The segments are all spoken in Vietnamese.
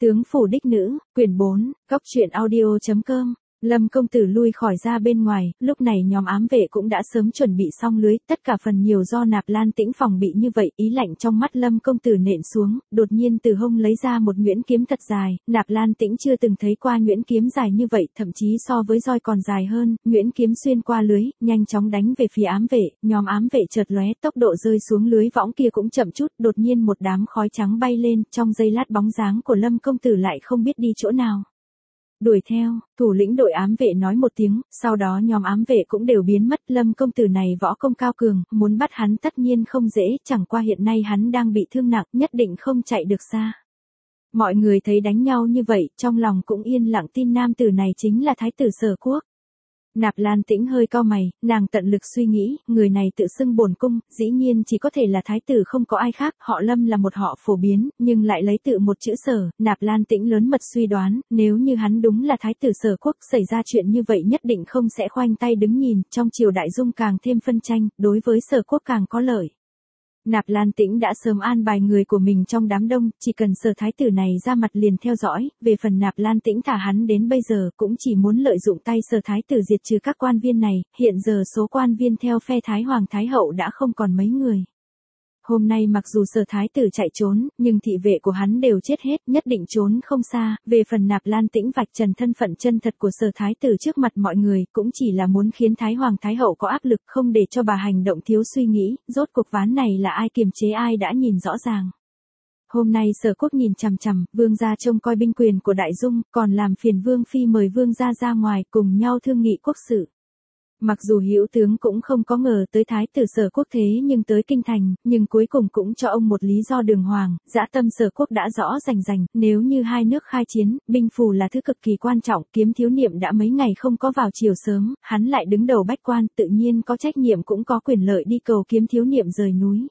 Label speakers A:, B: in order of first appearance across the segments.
A: Tướng phủ đích nữ, quyển 4, góc truyện audio.com. Lâm công tử lui khỏi ra bên ngoài, lúc này nhóm ám vệ cũng đã sớm chuẩn bị xong lưới, tất cả phần nhiều do Nạp Lan Tĩnh phòng bị như vậy, ý lạnh trong mắt Lâm công tử nện xuống, đột nhiên từ hông lấy ra một nhuyễn kiếm thật dài, Nạp Lan Tĩnh chưa từng thấy qua nhuyễn kiếm dài như vậy, thậm chí so với roi còn dài hơn, nhuyễn kiếm xuyên qua lưới, nhanh chóng đánh về phía ám vệ, nhóm ám vệ chợt lóe, tốc độ rơi xuống lưới võng kia cũng chậm chút, đột nhiên một đám khói trắng bay lên, trong giây lát bóng dáng của Lâm công tử lại không biết đi chỗ nào. Đuổi theo, thủ lĩnh đội ám vệ nói một tiếng, sau đó nhóm ám vệ cũng đều biến mất. Lâm công tử này võ công cao cường, muốn bắt hắn tất nhiên không dễ, chẳng qua hiện nay hắn đang bị thương nặng, nhất định không chạy được xa. Mọi người thấy đánh nhau như vậy, trong lòng cũng yên lặng tin nam tử này chính là thái tử Sở Quốc. Nạp Lan Tĩnh hơi cau mày, nàng tận lực suy nghĩ, người này tự xưng bổn cung, dĩ nhiên chỉ có thể là thái tử không có ai khác, họ Lâm là một họ phổ biến, nhưng lại lấy tự một chữ Sở, Nạp Lan Tĩnh lớn mật suy đoán, nếu như hắn đúng là thái tử Sở Quốc, xảy ra chuyện như vậy nhất định không sẽ khoanh tay đứng nhìn, trong triều đại dung càng thêm phân tranh, đối với Sở Quốc càng có lợi. Nạp Lan Tĩnh đã sớm an bài người của mình trong đám đông, chỉ cần Sở thái tử này ra mặt liền theo dõi, về phần Nạp Lan Tĩnh thả hắn đến bây giờ cũng chỉ muốn lợi dụng tay Sở thái tử diệt trừ các quan viên này, hiện giờ số quan viên theo phe Thái Hoàng Thái Hậu đã không còn mấy người. Hôm nay mặc dù Sở thái tử chạy trốn, nhưng thị vệ của hắn đều chết hết, nhất định trốn không xa, về phần Nạp Lan Tĩnh vạch trần thân phận chân thật của Sở thái tử trước mặt mọi người, cũng chỉ là muốn khiến Thái Hoàng Thái Hậu có áp lực, không để cho bà hành động thiếu suy nghĩ, rốt cuộc ván này là ai kiềm chế ai đã nhìn rõ ràng. Hôm nay Sở Quốc nhìn chằm chằm, vương gia trông coi binh quyền của Đại Dung, còn làm phiền vương phi mời vương gia ra ngoài cùng nhau thương nghị quốc sự. Mặc dù Hữu tướng cũng không có ngờ tới thái tử Sở Quốc thế nhưng tới kinh thành, nhưng cuối cùng cũng cho ông một lý do đường hoàng, dã tâm Sở Quốc đã rõ rành, nếu như hai nước khai chiến, binh phù là thứ cực kỳ quan trọng, Kiếm Thiếu Niệm đã mấy ngày không có vào triều sớm, hắn lại đứng đầu bách quan, tự nhiên có trách nhiệm cũng có quyền lợi đi cầu Kiếm Thiếu Niệm rời núi.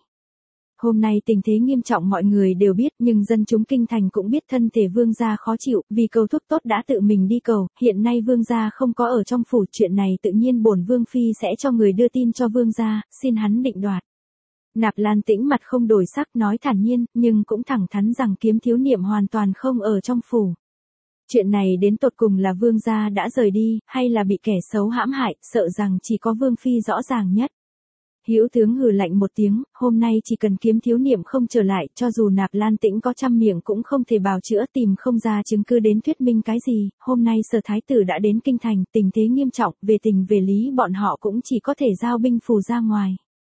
A: Hôm nay tình thế nghiêm trọng mọi người đều biết, nhưng dân chúng kinh thành cũng biết thân thể vương gia khó chịu, vì cầu thuốc tốt đã tự mình đi cầu, hiện nay vương gia không có ở trong phủ, chuyện này tự nhiên bổn vương phi sẽ cho người đưa tin cho vương gia, xin hắn định đoạt. Nạp Lan Tĩnh mặt không đổi sắc nói thản nhiên, nhưng cũng thẳng thắn rằng Kiếm Thiếu Niệm hoàn toàn không ở trong phủ. Chuyện này đến tột cùng là vương gia đã rời đi, hay là bị kẻ xấu hãm hại, sợ rằng chỉ có vương phi rõ ràng nhất. Hữu tướng hừ lạnh một tiếng, hôm nay chỉ cần Kiếm Thiếu Niệm không trở lại, cho dù Nạp Lan Tĩnh có trăm miệng cũng không thể bào chữa, tìm không ra chứng cứ đến thuyết minh cái gì, hôm nay Sở thái tử đã đến kinh thành, tình thế nghiêm trọng, về tình về lý bọn họ cũng chỉ có thể giao binh phù ra ngoài.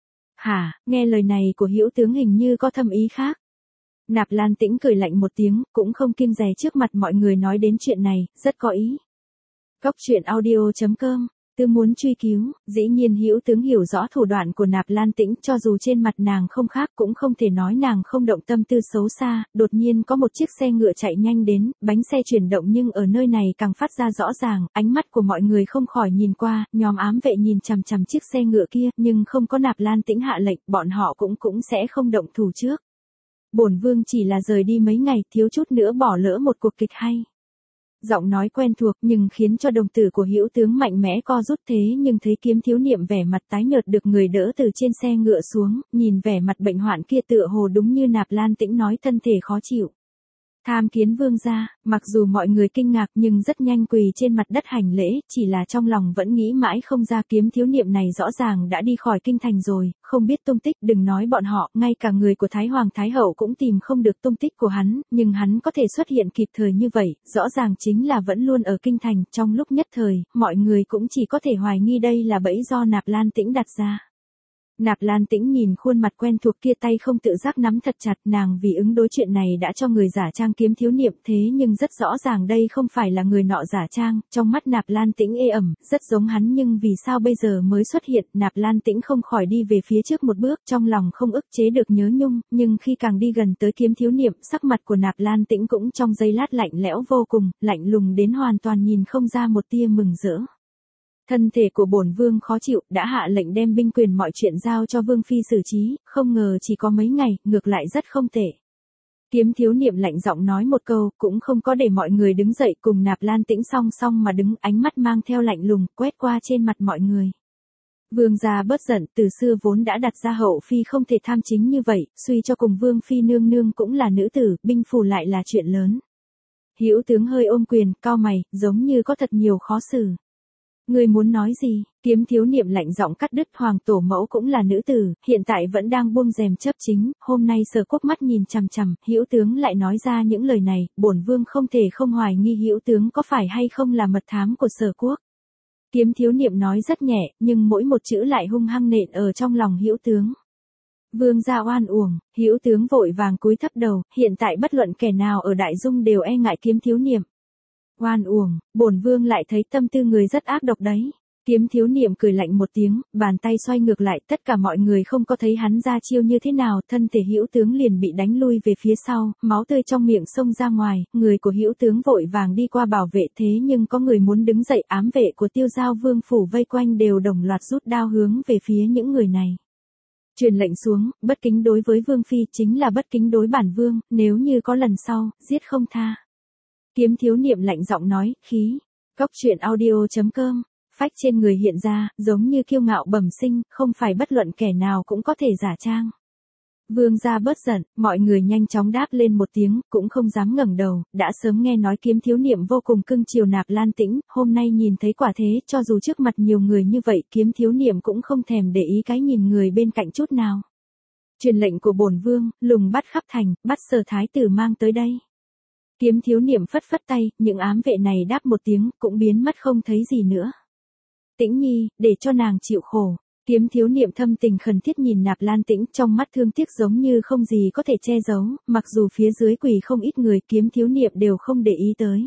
A: Hả, nghe lời này của Hữu tướng hình như có thâm ý khác. Nạp Lan Tĩnh cười lạnh một tiếng, cũng không kiêng dè trước mặt mọi người nói đến chuyện này, rất có ý. Góc truyện audio.com. Tư muốn truy cứu, dĩ nhiên Hữu tướng hiểu rõ thủ đoạn của Nạp Lan Tĩnh, cho dù trên mặt nàng không khác cũng không thể nói nàng không động tâm tư xấu xa, đột nhiên có một chiếc xe ngựa chạy nhanh đến, bánh xe chuyển động nhưng ở nơi này càng phát ra rõ ràng, ánh mắt của mọi người không khỏi nhìn qua, nhóm ám vệ nhìn chằm chằm chiếc xe ngựa kia, nhưng không có Nạp Lan Tĩnh hạ lệnh, bọn họ cũng sẽ không động thủ trước. Bổn vương chỉ là rời đi mấy ngày, thiếu chút nữa bỏ lỡ một cuộc kịch hay. Giọng nói quen thuộc nhưng khiến cho đồng tử của Hữu tướng mạnh mẽ co rút, thế nhưng thấy Kiếm Thiếu Niệm vẻ mặt tái nhợt được người đỡ từ trên xe ngựa xuống, nhìn vẻ mặt bệnh hoạn kia tựa hồ đúng như Nạp Lan Tĩnh nói, thân thể khó chịu. Tham kiến vương gia, mặc dù mọi người kinh ngạc nhưng rất nhanh quỳ trên mặt đất hành lễ, chỉ là trong lòng vẫn nghĩ mãi không ra Kiếm Thiếu Niệm này rõ ràng đã đi khỏi kinh thành rồi, không biết tung tích, đừng nói bọn họ, ngay cả người của Thái Hoàng Thái Hậu cũng tìm không được tung tích của hắn, nhưng hắn có thể xuất hiện kịp thời như vậy, rõ ràng chính là vẫn luôn ở kinh thành, trong lúc nhất thời, mọi người cũng chỉ có thể hoài nghi đây là bẫy do Nạp Lan Tĩnh đặt ra. Nạp Lan Tĩnh nhìn khuôn mặt quen thuộc kia, tay không tự giác nắm thật chặt, nàng vì ứng đối chuyện này đã cho người giả trang Kiếm Thiếu Niệm, thế nhưng rất rõ ràng đây không phải là người nọ giả trang, trong mắt Nạp Lan Tĩnh ê ẩm, rất giống hắn nhưng vì sao bây giờ mới xuất hiện, Nạp Lan Tĩnh không khỏi đi về phía trước một bước, trong lòng không ức chế được nhớ nhung, nhưng khi càng đi gần tới Kiếm Thiếu Niệm, sắc mặt của Nạp Lan Tĩnh cũng trong giây lát lạnh lẽo vô cùng, lạnh lùng đến hoàn toàn nhìn không ra một tia mừng rỡ. Thân thể của bổn vương khó chịu, đã hạ lệnh đem binh quyền mọi chuyện giao cho vương phi xử trí, không ngờ chỉ có mấy ngày, ngược lại rất không tệ. Kiếm Thiếu Niệm lạnh giọng nói một câu, cũng không có để mọi người đứng dậy, cùng Nạp Lan Tĩnh song song mà đứng, ánh mắt mang theo lạnh lùng, quét qua trên mặt mọi người. Vương gia bớt giận, từ xưa vốn đã đặt ra hậu phi không thể tham chính như vậy, suy cho cùng vương phi nương nương cũng là nữ tử, binh phù lại là chuyện lớn. Hữu tướng hơi ôm quyền, cau mày, giống như có thật nhiều khó xử. Ngươi muốn nói gì? Kiếm thiếu niệm lạnh giọng cắt đứt. Hoàng tổ mẫu cũng là nữ tử, hiện tại vẫn đang buông rèm chấp chính, hôm nay Sở Quốc mắt nhìn chằm chằm, Hữu tướng lại nói ra những lời này, bổn vương không thể không hoài nghi Hữu tướng có phải hay không là mật thám của Sở Quốc. Kiếm thiếu niệm nói rất nhẹ, nhưng mỗi một chữ lại hung hăng nện ở trong lòng Hữu tướng. Vương gia oan uổng. Hữu tướng vội vàng cúi thấp đầu, hiện tại bất luận kẻ nào ở Đại Dung đều e ngại kiếm thiếu niệm. Oan uổng, bổn vương lại thấy tâm tư người rất ác độc đấy. Kiếm thiếu niệm cười lạnh một tiếng, bàn tay xoay ngược lại, tất cả mọi người không có thấy hắn ra chiêu như thế nào, thân thể Hữu tướng liền bị đánh lui về phía sau, máu tươi trong miệng xông ra ngoài, người của Hữu tướng vội vàng đi qua bảo vệ, thế nhưng có người muốn đứng dậy, ám vệ của Tiêu Giao Vương phủ vây quanh đều đồng loạt rút đao hướng về phía những người này. Truyền lệnh xuống, bất kính đối với vương phi chính là bất kính đối bản vương, nếu như có lần sau, giết không tha. Kiếm thiếu niệm lạnh giọng nói, khí. Cóc truyện audio.com. Phách trên người hiện ra, giống như kiêu ngạo bẩm sinh, không phải bất luận kẻ nào cũng có thể giả trang. Vương gia bớt giận, mọi người nhanh chóng đáp lên một tiếng, cũng không dám ngẩng đầu, đã sớm nghe nói kiếm thiếu niệm vô cùng cưng chiều Nạp Lan Tĩnh, hôm nay nhìn thấy quả thế, cho dù trước mặt nhiều người như vậy, kiếm thiếu niệm cũng không thèm để ý cái nhìn người bên cạnh chút nào. Truyền lệnh của bổn vương, lùng bắt khắp thành, bắt Sở thái tử mang tới đây. Kiếm thiếu niệm phất phất tay, những ám vệ này đáp một tiếng, cũng biến mất không thấy gì nữa. Tĩnh nhi, để cho nàng chịu khổ. Kiếm thiếu niệm thâm tình khẩn thiết nhìn Nạp Lan Tĩnh, trong mắt thương tiếc giống như không gì có thể che giấu, mặc dù phía dưới quỳ không ít người, kiếm thiếu niệm đều không để ý tới.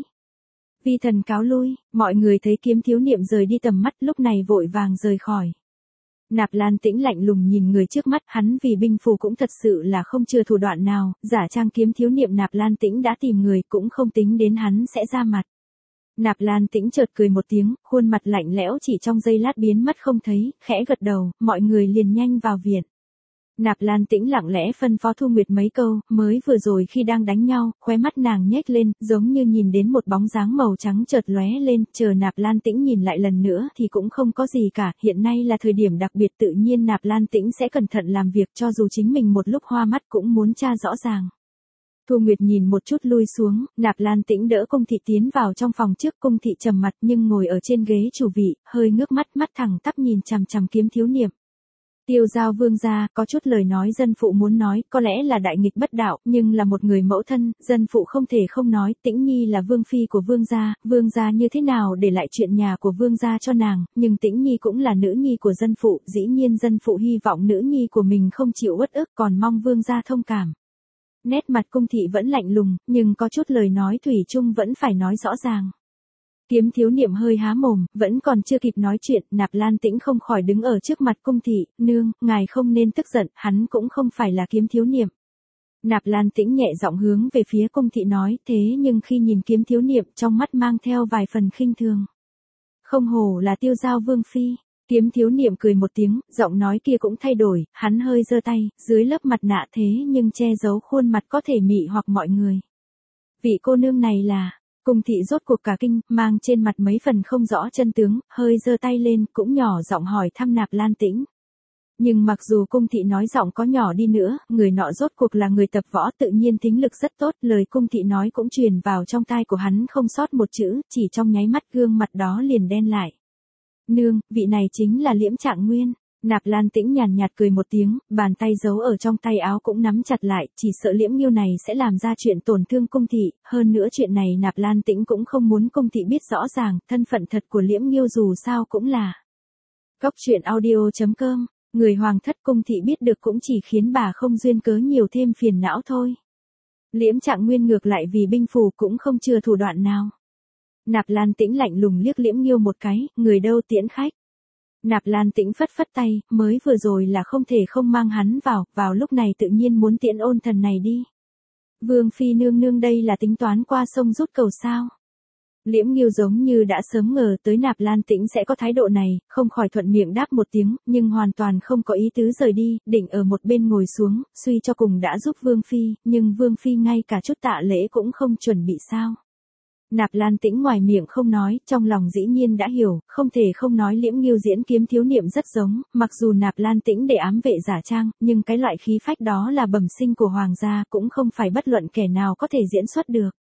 A: Vi thần cáo lui, mọi người thấy kiếm thiếu niệm rời đi tầm mắt, lúc này vội vàng rời khỏi. Nạp Lan Tĩnh lạnh lùng nhìn người trước mắt, hắn vì binh phù cũng thật sự là không chừa thủ đoạn nào, giả trang kiếm thiếu niệm Nạp Lan Tĩnh đã tìm người, cũng không tính đến hắn sẽ ra mặt. Nạp Lan Tĩnh chợt cười một tiếng, khuôn mặt lạnh lẽo chỉ trong giây lát biến mất không thấy, khẽ gật đầu, mọi người liền nhanh vào viện. Nạp Lan Tĩnh lặng lẽ phân phó Thu Nguyệt mấy câu, mới vừa rồi khi đang đánh nhau, khóe mắt nàng nhếch lên, giống như nhìn đến một bóng dáng màu trắng chợt lóe lên, chờ Nạp Lan Tĩnh nhìn lại lần nữa thì cũng không có gì cả, hiện nay là thời điểm đặc biệt, tự nhiên Nạp Lan Tĩnh sẽ cẩn thận làm việc, cho dù chính mình một lúc hoa mắt cũng muốn tra rõ ràng. Thu Nguyệt nhìn một chút lui xuống, Nạp Lan Tĩnh đỡ Cung thị tiến vào trong phòng trước, Cung thị trầm mặt nhưng ngồi ở trên ghế chủ vị, hơi ngước mắt, mắt thẳng tắp nhìn chằm chằm kiếm thiếu niệm. Tiêu Giao vương gia, có chút lời nói dân phụ muốn nói, có lẽ là đại nghịch bất đạo, nhưng là một người mẫu thân, dân phụ không thể không nói, Tĩnh nhi là vương phi của vương gia như thế nào để lại chuyện nhà của vương gia cho nàng, nhưng Tĩnh nhi cũng là nữ nhi của dân phụ, dĩ nhiên dân phụ hy vọng nữ nhi của mình không chịu uất ức, còn mong vương gia thông cảm. Nét mặt Cung thị vẫn lạnh lùng, nhưng có chút lời nói thủy chung vẫn phải nói rõ ràng. Kiếm thiếu niệm hơi há mồm, vẫn còn chưa kịp nói chuyện, Nạp Lan Tĩnh không khỏi đứng ở trước mặt Cung thị, nương, ngài không nên tức giận, hắn cũng không phải là kiếm thiếu niệm. Nạp Lan Tĩnh nhẹ giọng hướng về phía Cung thị nói, thế nhưng khi nhìn kiếm thiếu niệm trong mắt mang theo vài phần khinh thường. Không hổ là Tiêu Giao vương phi. Kiếm thiếu niệm cười một tiếng, giọng nói kia cũng thay đổi, hắn hơi giơ tay, dưới lớp mặt nạ thế nhưng che giấu khuôn mặt có thể mị hoặc mọi người. Vị cô nương này là, Cung thị rốt cuộc cả kinh, mang trên mặt mấy phần không rõ chân tướng, hơi giơ tay lên, cũng nhỏ giọng hỏi thăm Nạp Lan Tĩnh. Nhưng mặc dù Cung thị nói giọng có nhỏ đi nữa, người nọ rốt cuộc là người tập võ, tự nhiên thính lực rất tốt, lời Cung thị nói cũng truyền vào trong tai của hắn không sót một chữ, chỉ trong nháy mắt gương mặt đó liền đen lại. Nương, vị này chính là Liễm Trạng Nguyên. Nạp Lan Tĩnh nhàn nhạt cười một tiếng, bàn tay giấu ở trong tay áo cũng nắm chặt lại, chỉ sợ Liễm Nghiêu này sẽ làm ra chuyện tổn thương Cung thị, hơn nữa chuyện này Nạp Lan Tĩnh cũng không muốn Cung thị biết rõ ràng, thân phận thật của Liễm Nghiêu dù sao cũng là. Cóc truyện audio.com, người hoàng thất Cung thị biết được cũng chỉ khiến bà không duyên cớ nhiều thêm phiền não thôi. Liễm Trạng Nguyên ngược lại vì binh phù cũng không chừa thủ đoạn nào. Nạp Lan Tĩnh lạnh lùng liếc Liễm Nghiêu một cái, người đâu tiễn khách. Nạp Lan Tĩnh phất phất tay, mới vừa rồi là không thể không mang hắn vào lúc này tự nhiên muốn tiễn ôn thần này đi. Vương phi nương nương đây là tính toán qua sông rút cầu sao. Liễm Nghiêu giống như đã sớm ngờ tới Nạp Lan Tĩnh sẽ có thái độ này, không khỏi thuận miệng đáp một tiếng, nhưng hoàn toàn không có ý tứ rời đi, định ở một bên ngồi xuống, suy cho cùng đã giúp Vương phi, nhưng Vương phi ngay cả chút tạ lễ cũng không chuẩn bị sao. Nạp Lan Tĩnh ngoài miệng không nói, trong lòng dĩ nhiên đã hiểu, không thể không nói Liễm Nghiêu diễn kiếm thiếu niệm rất giống, mặc dù Nạp Lan Tĩnh để ám vệ giả trang, nhưng cái loại khí phách đó là bẩm sinh của hoàng gia, cũng không phải bất luận kẻ nào có thể diễn xuất được.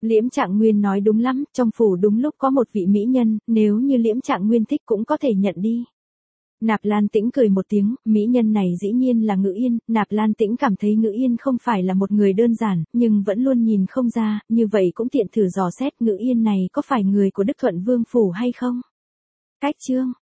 A: Liễm Trạng Nguyên nói đúng lắm, trong phủ đúng lúc có một vị mỹ nhân, nếu như Liễm Trạng Nguyên thích cũng có thể nhận đi. Nạp Lan Tĩnh cười một tiếng, mỹ nhân này dĩ nhiên là Ngự Yên, Nạp Lan Tĩnh cảm thấy Ngự Yên không phải là một người đơn giản, nhưng vẫn luôn nhìn không ra, như vậy cũng tiện thử dò xét Ngự Yên này có phải người của Đức Thuận Vương Phủ hay không. Cách chương